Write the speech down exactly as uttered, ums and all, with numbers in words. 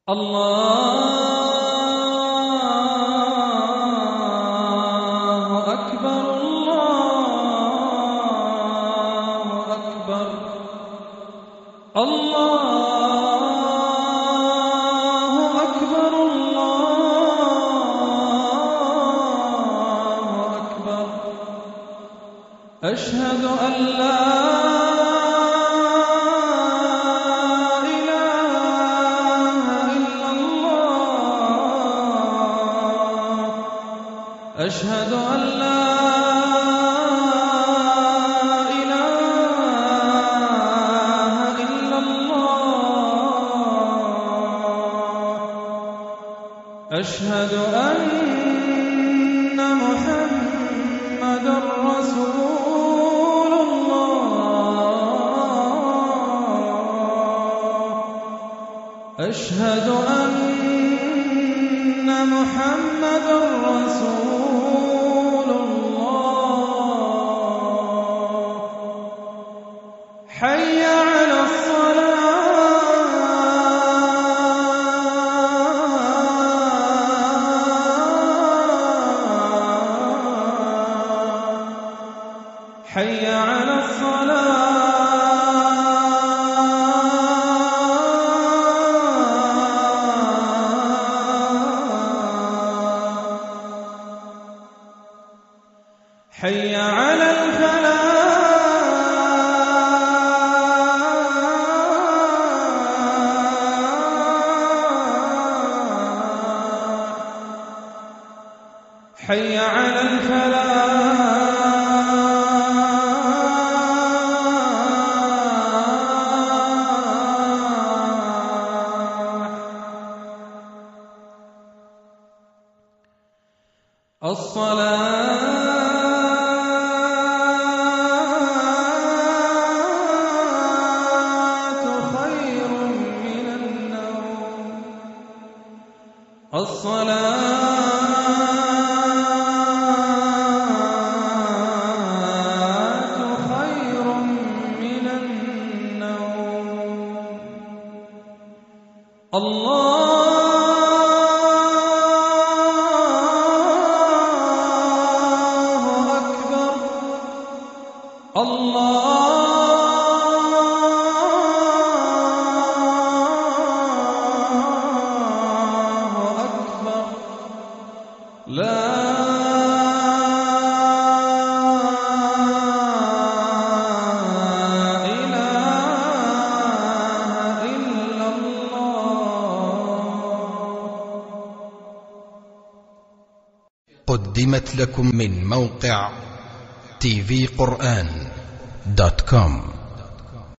الله أكبر الله أكبر الله أكبر الله أكبر أشهد أن لا أشهد أن لا إله إلا الله أشهد أن محمدًا رسول الله أشهد أن محمدًا رسول الله حي على الصلاة حي على الصلاة حي على الفلاح حي على الفلاح الصلاة الصلاة خير من النوم الله أكبر الله لا إله إلا الله. قدمت لكم من موقع تي في قرآن دوت كوم.